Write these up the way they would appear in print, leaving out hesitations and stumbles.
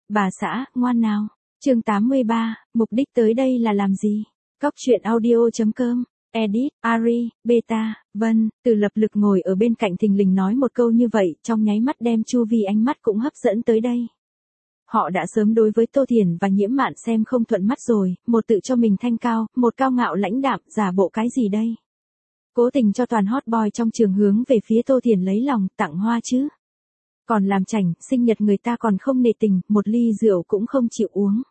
Bà xã, ngoan nào. Chương 83, mục đích tới đây là làm gì? Cóc truyện audio.com, edit, Ari, beta, Vân, Từ Lập Lực ngồi ở bên cạnh thình lình nói một câu như vậy, trong nháy mắt đem chu vi ánh mắt cũng hấp dẫn tới đây. Họ đã sớm đối với Tô Thiển và Nhiễm Mạn xem không thuận mắt rồi, một tự cho mình thanh cao, một cao ngạo lãnh đạm, giả bộ cái gì đây? Cố tình cho toàn hot boy trong trường hướng về phía Tô Thiển lấy lòng, tặng hoa chứ. Còn làm chảnh, sinh nhật người ta còn không nể tình, một ly rượu cũng không chịu uống.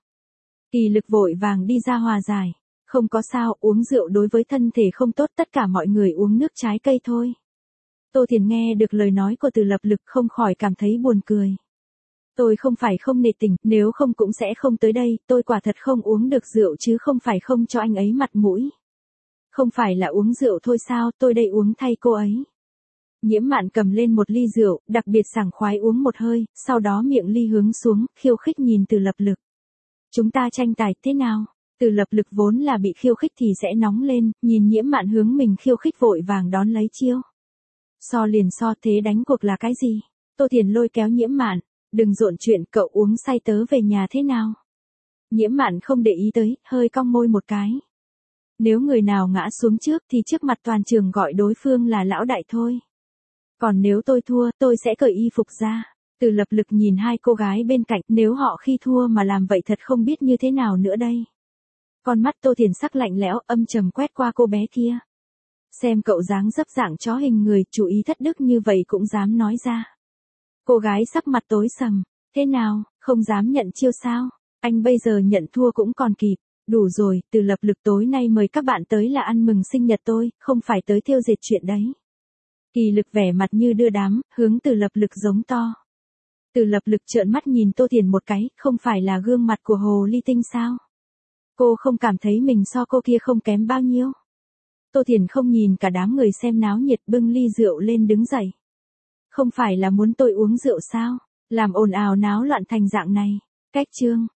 Kỳ Lực vội vàng đi ra hòa giải. Không có sao, uống rượu đối với thân thể không tốt, tất cả mọi người uống nước trái cây thôi. Tô Thiển nghe được lời nói của Từ Lập Lực không khỏi cảm thấy buồn cười. Tôi không phải không nể tình, nếu không cũng sẽ không tới đây, tôi quả thật không uống được rượu chứ không phải không cho anh ấy mặt mũi. Không phải là uống rượu thôi sao, tôi đây uống thay cô ấy. Nhiễm Mạn cầm lên một ly rượu, đặc biệt sảng khoái uống một hơi, sau đó miệng ly hướng xuống, khiêu khích nhìn Từ Lập Lực. Chúng ta tranh tài thế nào? Từ Lập Lực vốn là bị khiêu khích thì sẽ nóng lên, nhìn Nhiễm Mạn hướng mình khiêu khích vội vàng đón lấy chiêu. So liền so, thế đánh cuộc là cái gì? Tô Thiển lôi kéo Nhiễm Mạn, đừng rộn chuyện, cậu uống say tớ về nhà thế nào? Nhiễm Mạn không để ý tới, hơi cong môi một cái. Nếu người nào ngã xuống trước thì trước mặt toàn trường gọi đối phương là lão đại thôi. Còn nếu tôi thua, tôi sẽ cởi y phục ra. Từ Lập Lực nhìn hai cô gái bên cạnh, nếu họ khi thua mà làm vậy thật không biết như thế nào nữa đây. Con mắt Tô Thiển sắc lạnh lẽo, âm trầm quét qua cô bé kia. Xem cậu dáng dấp dạng chó hình người, chú ý thất đức như vậy cũng dám nói ra. Cô gái sắc mặt tối sầm, thế nào, không dám nhận chiêu sao? Anh bây giờ nhận thua cũng còn kịp. Đủ rồi, Từ Lập Lực tối nay mời các bạn tới là ăn mừng sinh nhật tôi, không phải tới thiêu dệt chuyện đấy. Kỳ Lực vẻ mặt như đưa đám, hướng Từ Lập Lực giống to. Từ Lập Lực trợn mắt nhìn Tô Thiển một cái, không phải là gương mặt của hồ ly tinh sao? Cô không cảm thấy mình so cô kia không kém bao nhiêu. Tô Thiển không nhìn cả đám người xem náo nhiệt, bưng ly rượu lên đứng dậy. Không phải là muốn tôi uống rượu sao? Làm ồn ào náo loạn thành dạng này. Cách chương.